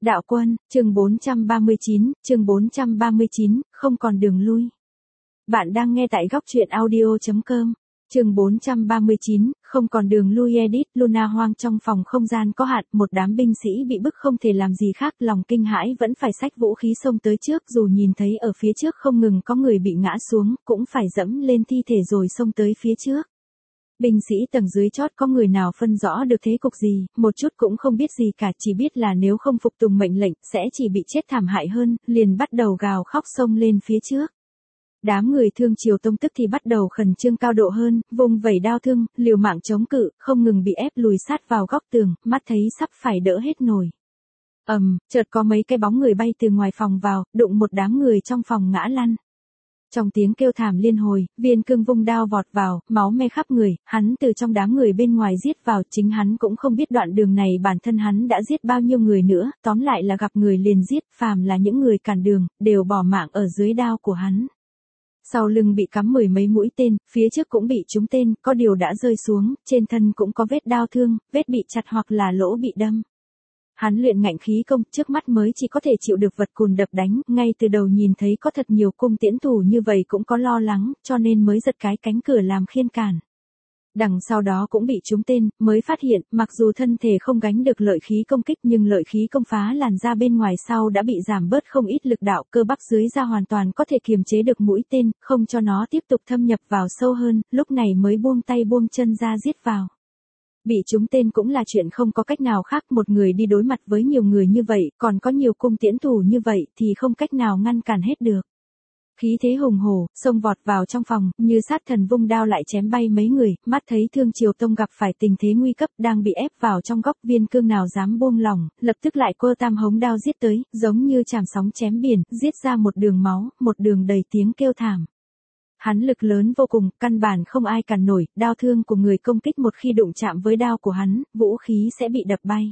Đạo quân, chương 439, không còn đường lui. Bạn đang nghe tại góc truyện audio.com. Chương 439, không còn đường lui edit. Luna hoang trong phòng không gian có hạn, một đám binh sĩ bị bức không thể làm gì khác, lòng kinh hãi vẫn phải xách vũ khí xông tới trước, dù nhìn thấy ở phía trước không ngừng có người bị ngã xuống, cũng phải dẫm lên thi thể rồi xông tới phía trước. Binh sĩ tầng dưới chót có người nào phân rõ được thế cục gì, một chút cũng không biết gì cả, chỉ biết là nếu không phục tùng mệnh lệnh, sẽ chỉ bị chết thảm hại hơn, liền bắt đầu gào khóc xông lên phía trước. Đám người Thương Triều Tông tức thì bắt đầu khẩn trương cao độ hơn, vung vẩy đao thương, liều mạng chống cự, không ngừng bị ép lùi sát vào góc tường, mắt thấy sắp phải đỡ hết nổi. Chợt có mấy cái bóng người bay từ ngoài phòng vào, đụng một đám người trong phòng ngã lăn. Trong tiếng kêu thảm liên hồi, Viên Cương vung đao vọt vào, máu me khắp người, hắn từ trong đám người bên ngoài giết vào, chính hắn cũng không biết đoạn đường này bản thân hắn đã giết bao nhiêu người nữa, tóm lại là gặp người liền giết, phàm là những người cản đường, đều bỏ mạng ở dưới đao của hắn. Sau lưng bị cắm mười mấy mũi tên, phía trước cũng bị trúng tên, có điều đã rơi xuống, trên thân cũng có vết đao thương, vết bị chặt hoặc là lỗ bị đâm. Hắn luyện ngạnh khí công, trước mắt mới chỉ có thể chịu được vật cùn đập đánh, ngay từ đầu nhìn thấy có thật nhiều cung tiễn thủ như vậy cũng có lo lắng, cho nên mới giật cái cánh cửa làm khiên cản. Đằng sau đó cũng bị trúng tên, mới phát hiện, mặc dù thân thể không gánh được lợi khí công kích nhưng lợi khí công phá làn ra bên ngoài sau đã bị giảm bớt không ít lực đạo, cơ bắp dưới da hoàn toàn có thể kiềm chế được mũi tên, không cho nó tiếp tục thâm nhập vào sâu hơn, lúc này mới buông tay buông chân ra giết vào. Bị trúng tên cũng là chuyện không có cách nào khác, một người đi đối mặt với nhiều người như vậy, còn có nhiều cung tiễn thủ như vậy thì không cách nào ngăn cản hết được. Khí thế hùng hổ, xông vọt vào trong phòng, như sát thần vung đao lại chém bay mấy người, mắt thấy Thương Triều Tông gặp phải tình thế nguy cấp đang bị ép vào trong góc, Viên Cương nào dám buông lỏng, lập tức lại quơ tam hống đao giết tới, giống như trảm sóng chém biển, giết ra một đường máu, một đường đầy tiếng kêu thảm. Hắn lực lớn vô cùng, căn bản không ai cản nổi, đao thương của người công kích một khi đụng chạm với đao của hắn, vũ khí sẽ bị đập bay.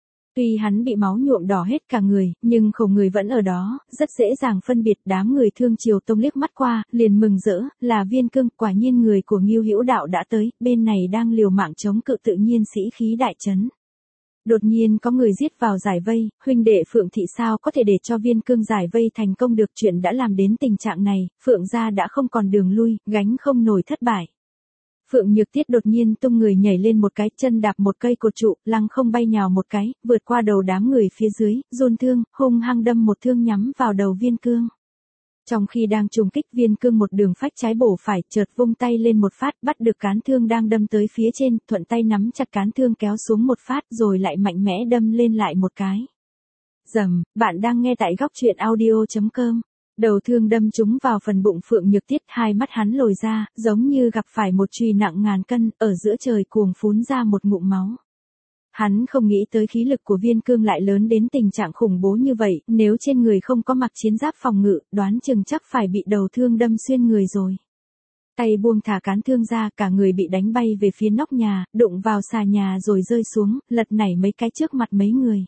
Tuy hắn bị máu nhuộm đỏ hết cả người, nhưng khẩu người vẫn ở đó, rất dễ dàng phân biệt. Đám người Thương Triều Tông liếc mắt qua, liền mừng rỡ, là Viên Cương, quả nhiên người của Ngưu Hữu Đạo đã tới, bên này đang liều mạng chống cự, tự nhiên sĩ khí đại trấn. Đột nhiên có người giết vào giải vây, huynh đệ Phượng thị sao có thể để cho Viên Cương giải vây thành công được, chuyện đã làm đến tình trạng này, Phượng gia đã không còn đường lui, gánh không nổi thất bại. Phượng Nhược Tiết đột nhiên tung người nhảy lên một cái, chân đạp một cây cột trụ, lăng không bay nhào một cái, vượt qua đầu đám người phía dưới, dồn thương, hung hăng đâm một thương nhắm vào đầu Viên Cương. Trong khi đang trùng kích, Viên Cương một đường phách trái bổ phải, chợt vung tay lên một phát, bắt được cán thương đang đâm tới phía trên, thuận tay nắm chặt cán thương kéo xuống một phát, rồi lại mạnh mẽ đâm lên lại một cái. Rầm, bạn đang nghe tại góc truyện audio.com. Đầu thương đâm trúng vào phần bụng Phượng Nhược Tiết, hai mắt hắn lồi ra, giống như gặp phải một chùy nặng ngàn cân, ở giữa trời cuồng phún ra một ngụm máu. Hắn không nghĩ tới khí lực của Viên Cương lại lớn đến tình trạng khủng bố như vậy, nếu trên người không có mặc chiến giáp phòng ngự, đoán chừng chắc phải bị đầu thương đâm xuyên người rồi. Tay buông thả cán thương ra, cả người bị đánh bay về phía nóc nhà, đụng vào xà nhà rồi rơi xuống, lật nảy mấy cái trước mặt mấy người.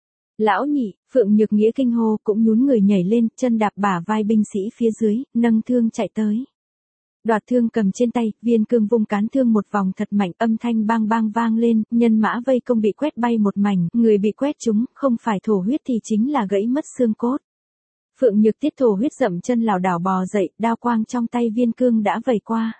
Lão nhị, Phượng Nhược Nghĩa kinh hô, cũng nhún người nhảy lên, chân đạp bả vai binh sĩ phía dưới, nâng thương chạy tới. Đoạt thương cầm trên tay, Viên Cương vung cán thương một vòng thật mạnh, âm thanh bang bang vang lên, nhân mã vây công bị quét bay một mảnh, người bị quét trúng, không phải thổ huyết thì chính là gãy mất xương cốt. Phượng Nhược Tiết thổ huyết dậm chân lảo đảo bò dậy, đao quang trong tay Viên Cương đã vẩy qua.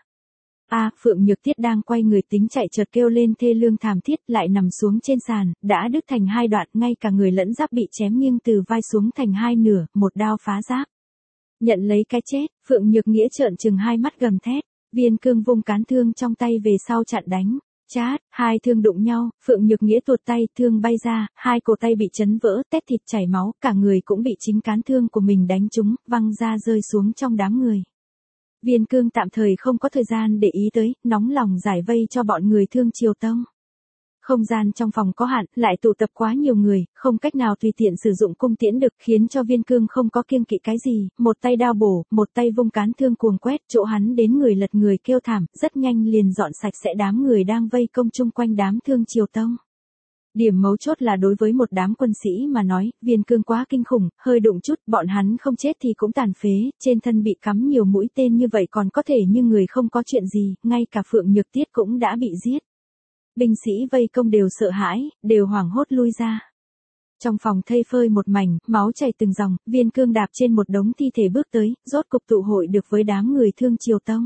Phượng Nhược Tiết đang quay người tính chạy, chợt kêu lên thê lương thảm thiết, lại nằm xuống trên sàn, đã đứt thành hai đoạn, ngay cả người lẫn giáp bị chém nghiêng từ vai xuống thành hai nửa, một đao phá giáp. Nhận lấy cái chết, Phượng Nhược Nghĩa trợn trừng hai mắt gầm thét, Viên Cương vung cán thương trong tay về sau chặn đánh. Chát, hai thương đụng nhau, Phượng Nhược Nghĩa tuột tay, thương bay ra, hai cổ tay bị chấn vỡ, tét thịt chảy máu, cả người cũng bị chính cán thương của mình đánh trúng, văng ra rơi xuống trong đám người. Viên Cương tạm thời không có thời gian để ý tới, nóng lòng giải vây cho bọn người Thương Triều Tông. Không gian trong phòng có hạn, lại tụ tập quá nhiều người, không cách nào tùy tiện sử dụng cung tiễn được, khiến cho Viên Cương không có kiêng kỵ cái gì, một tay đao bổ, một tay vung cán thương cuồng quét, chỗ hắn đến người lật người kêu thảm, rất nhanh liền dọn sạch sẽ đám người đang vây công chung quanh đám Thương Triều Tông. Điểm mấu chốt là đối với một đám quân sĩ mà nói, Viên Cương quá kinh khủng, hơi đụng chút, bọn hắn không chết thì cũng tàn phế, trên thân bị cắm nhiều mũi tên như vậy còn có thể như người không có chuyện gì, ngay cả Phượng Nhược Tiết cũng đã bị giết. Binh sĩ vây công đều sợ hãi, đều hoảng hốt lui ra. Trong phòng thây phơi một mảnh, máu chảy từng dòng, Viên Cương đạp trên một đống thi thể bước tới, rốt cục tụ hội được với đám người Thương Triều Tông.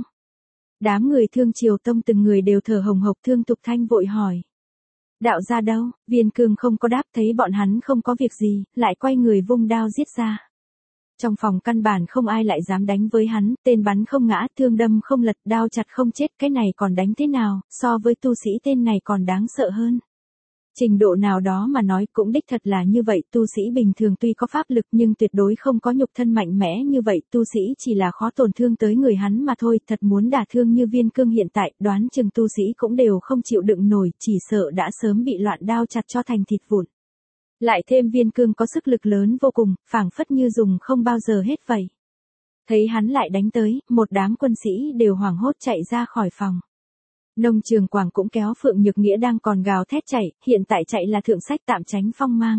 Đám người Thương Triều Tông từng người đều thở hồng hộc. Thương Thục Thanh vội hỏi. Đạo gia đâu? Viên Cương không có đáp, thấy bọn hắn không có việc gì, lại quay người vung đao giết ra. Trong phòng căn bản không ai lại dám đánh với hắn, tên bắn không ngã, thương đâm không lật, đao chặt không chết, cái này còn đánh thế nào, so với tu sĩ tên này còn đáng sợ hơn. Trình độ nào đó mà nói cũng đích thật là như vậy, tu sĩ bình thường tuy có pháp lực nhưng tuyệt đối không có nhục thân mạnh mẽ như vậy, tu sĩ chỉ là khó tổn thương tới người hắn mà thôi, thật muốn đả thương như Viên Cương hiện tại, đoán chừng tu sĩ cũng đều không chịu đựng nổi, chỉ sợ đã sớm bị loạn đao chặt cho thành thịt vụn. Lại thêm Viên Cương có sức lực lớn vô cùng, phảng phất như dùng không bao giờ hết vậy. Thấy hắn lại đánh tới, một đám quân sĩ đều hoảng hốt chạy ra khỏi phòng. Nông Trường Quảng cũng kéo Phượng Nhược Nghĩa đang còn gào thét chạy, hiện tại chạy là thượng sách tạm tránh phong mang.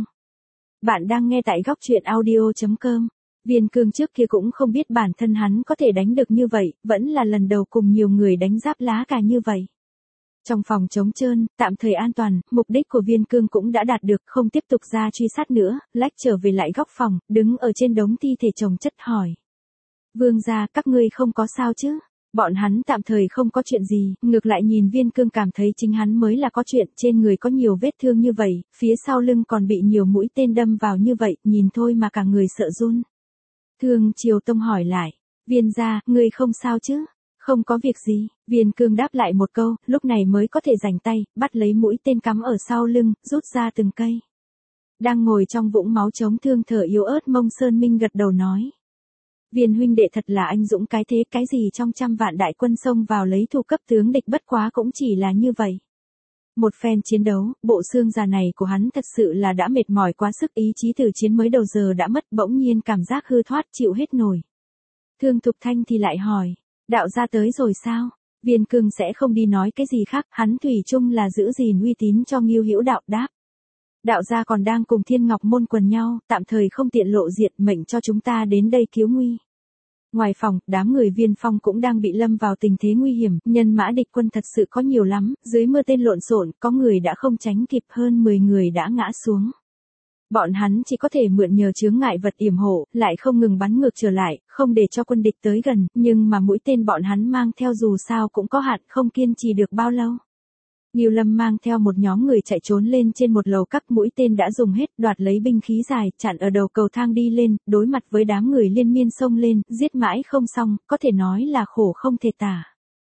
Bạn đang nghe tại góc truyện audio.com. Viên Cương trước kia cũng không biết bản thân hắn có thể đánh được như vậy, vẫn là lần đầu cùng nhiều người đánh giáp lá cà như vậy. Trong phòng trống trơn, tạm thời an toàn, mục đích của Viên Cương cũng đã đạt được, không tiếp tục ra truy sát nữa, lách trở về lại góc phòng, đứng ở trên đống thi thể chồng chất hỏi. Vương gia, các ngươi không có sao chứ? Bọn hắn tạm thời không có chuyện gì, ngược lại nhìn Viên Cương cảm thấy chính hắn mới là có chuyện, trên người có nhiều vết thương như vậy, phía sau lưng còn bị nhiều mũi tên đâm vào như vậy, nhìn thôi mà cả người sợ run. Thương Triều Tông hỏi lại, Viên gia, ngươi không sao chứ? Không có việc gì, Viên Cương đáp lại một câu, lúc này mới có thể rảnh tay, bắt lấy mũi tên cắm ở sau lưng, rút ra từng cây. Đang ngồi trong vũng máu chống thương thở yếu ớt Mông Sơn Minh gật đầu nói. Viên huynh đệ thật là anh dũng cái thế, cái gì trong 100 vạn đại quân xông vào lấy thù cấp tướng địch bất quá cũng chỉ là như vậy. Một phen chiến đấu, bộ xương già này của hắn thật sự là đã mệt mỏi quá sức, ý chí từ chiến mới đầu giờ đã mất, bỗng nhiên cảm giác hư thoát chịu hết nổi. Thương Thục Thanh thì lại hỏi, đạo gia tới rồi sao? Viên Cương sẽ không đi nói cái gì khác, hắn thủy chung là giữ gìn uy tín cho Ngưu Hữu Đạo, đáp. Đạo gia còn đang cùng Thiên Ngọc Môn quần nhau, tạm thời không tiện lộ diện, mệnh cho chúng ta đến đây cứu nguy. Ngoài phòng, đám người Viên Phong cũng đang bị lâm vào tình thế nguy hiểm, nhân mã địch quân thật sự có nhiều lắm, dưới mưa tên lộn xộn, có người đã không tránh kịp, hơn 10 người đã ngã xuống. Bọn hắn chỉ có thể mượn nhờ chướng ngại vật yểm hộ, lại không ngừng bắn ngược trở lại, không để cho quân địch tới gần, nhưng mà mũi tên bọn hắn mang theo dù sao cũng có hạn, không kiên trì được bao lâu. Ngưu Lâm mang theo một nhóm người chạy trốn lên trên một lầu các, mũi tên đã dùng hết, đoạt lấy binh khí dài, chặn ở đầu cầu thang đi lên, đối mặt với đám người liên miên xông lên, giết mãi không xong, có thể nói là khổ không thể tả.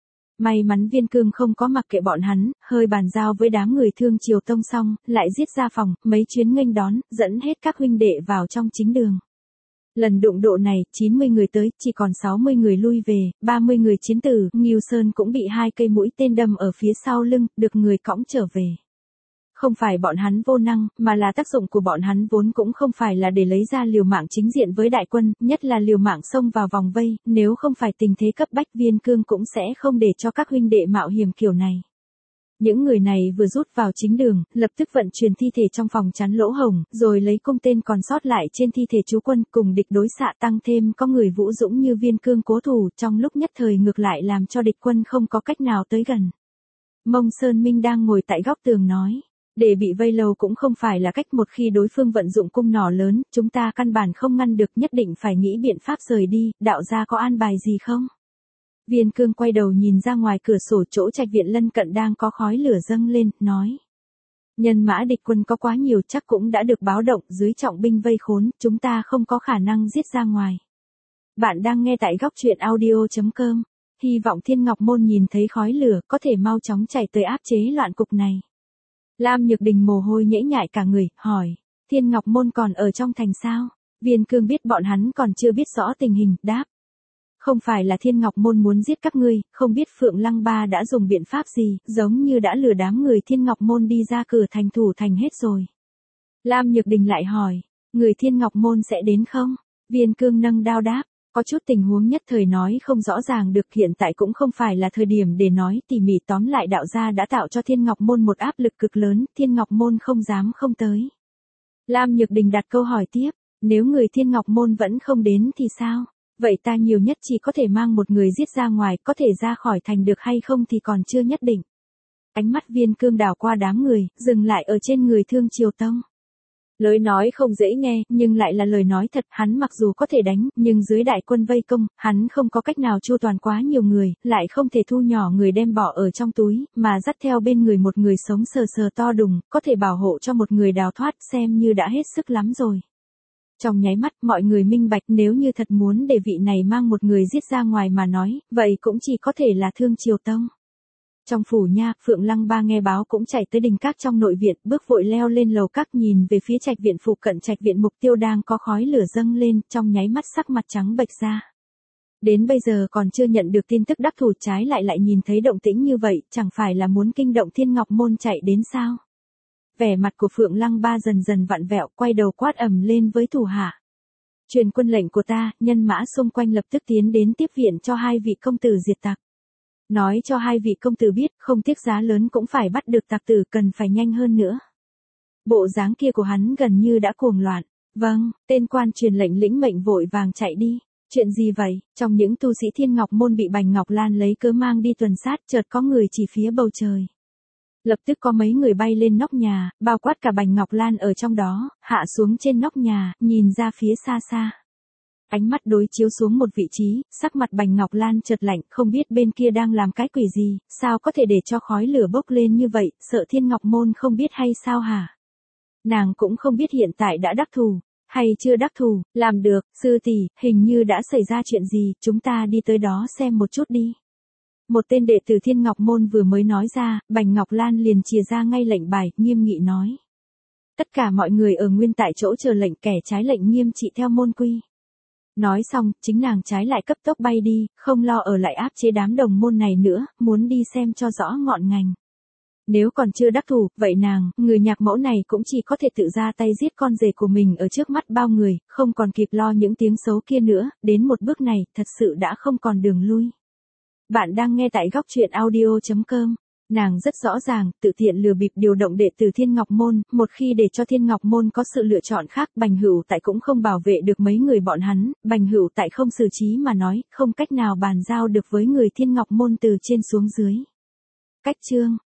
May mắn Viên Cương không có mặc kệ bọn hắn, hơi bàn giao với đám người Thương Triều Tông xong, lại giết ra phòng, mấy chuyến nghênh đón, dẫn hết các huynh đệ vào trong chính đường. Lần đụng độ này, 90 người tới, chỉ còn 60 người lui về, 30 người chiến tử, Ngưu Sơn cũng bị 2 cây mũi tên đâm ở phía sau lưng, được người cõng trở về. Không phải bọn hắn vô năng, mà là tác dụng của bọn hắn vốn cũng không phải là để lấy ra liều mạng chính diện với đại quân, nhất là liều mạng xông vào vòng vây, nếu không phải tình thế cấp bách Viên Cương cũng sẽ không để cho các huynh đệ mạo hiểm kiểu này. Những người này vừa rút vào chính đường, lập tức vận chuyển thi thể trong phòng chắn lỗ hổng, rồi lấy cung tên còn sót lại trên thi thể chú quân cùng địch đối xạ, tăng thêm có người vũ dũng như Viên Cương cố thủ, trong lúc nhất thời ngược lại làm cho địch quân không có cách nào tới gần. Mông Sơn Minh đang ngồi tại góc tường nói, để bị vây lâu cũng không phải là cách, một khi đối phương vận dụng cung nỏ lớn, chúng ta căn bản không ngăn được, nhất định phải nghĩ biện pháp rời đi, đạo gia có an bài gì không? Viên Cương quay đầu nhìn ra ngoài cửa sổ, chỗ trạch viện lân cận đang có khói lửa dâng lên, nói. Nhân mã địch quân có quá nhiều, chắc cũng đã được báo động, dưới trọng binh vây khốn, chúng ta không có khả năng giết ra ngoài. Bạn đang nghe tại góc truyện audio.com. Hy vọng Thiên Ngọc Môn nhìn thấy khói lửa, có thể mau chóng chạy tới áp chế loạn cục này. Lam Nhược Đình mồ hôi nhễ nhại cả người, hỏi. Thiên Ngọc Môn còn ở trong thành sao? Viên Cương biết bọn hắn còn chưa biết rõ tình hình, đáp. Không phải là Thiên Ngọc Môn muốn giết các ngươi, không biết Phượng Lăng Ba đã dùng biện pháp gì, giống như đã lừa đám người Thiên Ngọc Môn đi ra cửa thành thủ thành hết rồi. Lam Nhược Đình lại hỏi, người Thiên Ngọc Môn sẽ đến không? Viên Cương nâng đao đáp, có chút tình huống nhất thời nói không rõ ràng được, hiện tại cũng không phải là thời điểm để nói tỉ mỉ, tóm lại đạo gia đã tạo cho Thiên Ngọc Môn một áp lực cực lớn, Thiên Ngọc Môn không dám không tới. Lam Nhược Đình đặt câu hỏi tiếp, nếu người Thiên Ngọc Môn vẫn không đến thì sao? Vậy ta nhiều nhất chỉ có thể mang một người giết ra ngoài, có thể ra khỏi thành được hay không thì còn chưa nhất định. Ánh mắt Viên Cương đảo qua đám người, dừng lại ở trên người Thương Triều Tông. Lời nói không dễ nghe, nhưng lại là lời nói thật, hắn mặc dù có thể đánh, nhưng dưới đại quân vây công, hắn không có cách nào chu toàn quá nhiều người, lại không thể thu nhỏ người đem bỏ ở trong túi, mà dắt theo bên người một người sống sờ sờ to đùng, có thể bảo hộ cho một người đào thoát, xem như đã hết sức lắm rồi. Trong nháy mắt, mọi người minh bạch nếu như thật muốn để vị này mang một người giết ra ngoài mà nói, vậy cũng chỉ có thể là Thương Triều Tông. Trong phủ nha, Phượng Lăng Ba nghe báo cũng chạy tới đình các trong nội viện, bước vội leo lên lầu các nhìn về phía trạch viện phụ cận trạch viện mục tiêu đang có khói lửa dâng lên, trong nháy mắt sắc mặt trắng bệch ra. Đến bây giờ còn chưa nhận được tin tức đắc thủ, trái lại nhìn thấy động tĩnh như vậy, chẳng phải là muốn kinh động Thiên Ngọc Môn chạy đến sao? Vẻ mặt của Phượng Lăng Ba dần dần vặn vẹo, quay đầu quát ầm lên với thủ hạ. Truyền quân lệnh của ta, nhân mã xung quanh lập tức tiến đến tiếp viện cho hai vị công tử diệt tặc. Nói cho hai vị công tử biết, không tiếc giá lớn cũng phải bắt được tặc tử, cần phải nhanh hơn nữa. Bộ dáng kia của hắn gần như đã cuồng loạn. Vâng, tên quan truyền lệnh lĩnh mệnh vội vàng chạy đi. Chuyện gì vậy? Trong những tu sĩ Thiên Ngọc Môn bị Bành Ngọc Lan lấy cớ mang đi tuần sát, chợt có người chỉ phía bầu trời. Lập tức có mấy người bay lên nóc nhà, bao quát cả Bành Ngọc Lan ở trong đó, hạ xuống trên nóc nhà, nhìn ra phía xa xa. Ánh mắt đối chiếu xuống một vị trí, sắc mặt Bành Ngọc Lan chợt lạnh, không biết bên kia đang làm cái quỷ gì, sao có thể để cho khói lửa bốc lên như vậy, sợ Thiên Ngọc Môn không biết hay sao hả? Nàng cũng không biết hiện tại đã đắc thủ, hay chưa đắc thủ, làm được, sư tỷ, hình như đã xảy ra chuyện gì, chúng ta đi tới đó xem một chút đi. Một tên đệ tử Thiên Ngọc Môn vừa mới nói ra, Bành Ngọc Lan liền chìa ra ngay lệnh bài, nghiêm nghị nói. Tất cả mọi người ở nguyên tại chỗ chờ lệnh, kẻ trái lệnh nghiêm trị theo môn quy. Nói xong, chính nàng trái lại cấp tốc bay đi, không lo ở lại áp chế đám đồng môn này nữa, muốn đi xem cho rõ ngọn ngành. Nếu còn chưa đắc thủ, vậy nàng, người nhạc mẫu này cũng chỉ có thể tự ra tay giết con rể của mình ở trước mắt bao người, không còn kịp lo những tiếng xấu kia nữa, đến một bước này, thật sự đã không còn đường lui. Bạn đang nghe tại góc truyện audio.com. Nàng rất rõ ràng, tự tiện lừa bịp điều động đệ tử Thiên Ngọc Môn, một khi để cho Thiên Ngọc Môn có sự lựa chọn khác, Bành Hữu Tại cũng không bảo vệ được mấy người bọn hắn, Bành Hữu Tại không xử trí mà nói, không cách nào bàn giao được với người Thiên Ngọc Môn từ trên xuống dưới. Cách chương